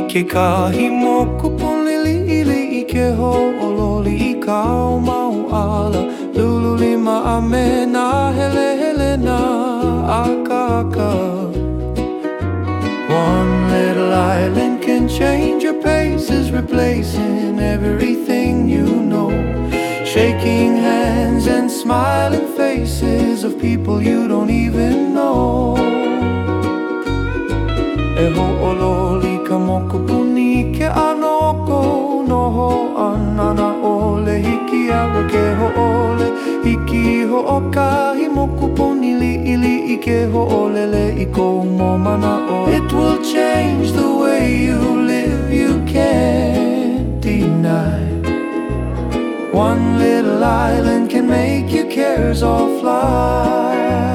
kekahi moku ponili I ke ho'ololi I ka ao mauala Lulu lima a me nā hele nā aka. One little island can change your paces, replacing everything you know. Shaking hands and smiling faces of people you don't even know. E ho'ololi ka moku puni ke anoko noho anana ole hiki awa ke ho'ole hiki ho'okahi moku puni li'ili I ke ho'olele I kou momana o. It will change the way you live, you can't deny. One little island can make your cares all fly.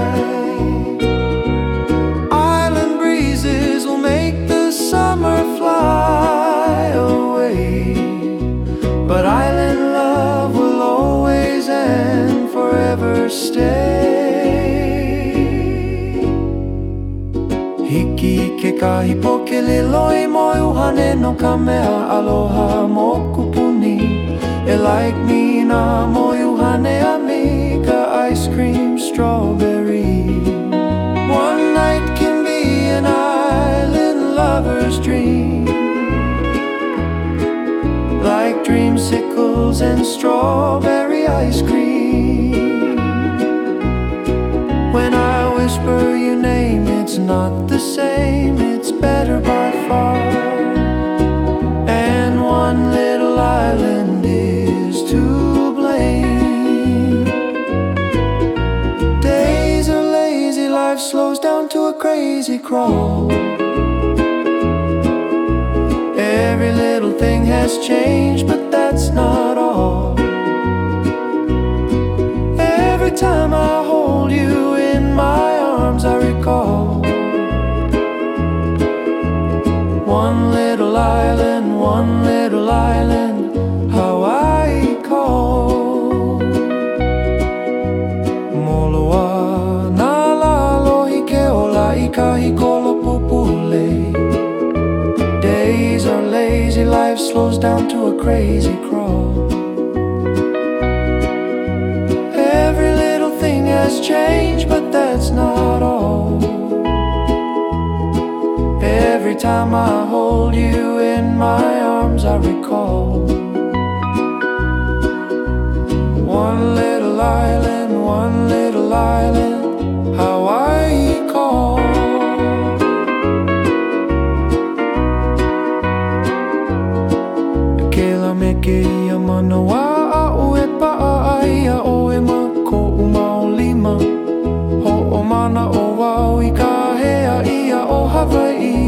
Island breezes will make the summer fly away, but island love will always and forever stay. Hiki ke kahi poke liloi moi uhane no ka mea aloha moku puni. E like me na moi uhane a me ka ice cream strawberry. One night can be an island lover's dream, like dreamsicles and strawberry ice cream. When I whisper your name, it's not the same, it's better by far. And one little island is to blame. Days are lazy, life slows down to a crazy crawl. Every little thing has changed, but that's not all. Every time I hold you in my arms, I recall one little island, Hawaii call. Moloa na lalohi ke ola I kahi kolo pupule. Days are lazy, life slows down to a crazy crawl. Every little thing has changed, but that's not all. Every time I hold you in my arms, I recall one little island, Hawaii call. Kela me ke ia manawa a'u e pa'a aia o e mako umaolima. Ho'o mana o wau I ka hea ia o Hawaii.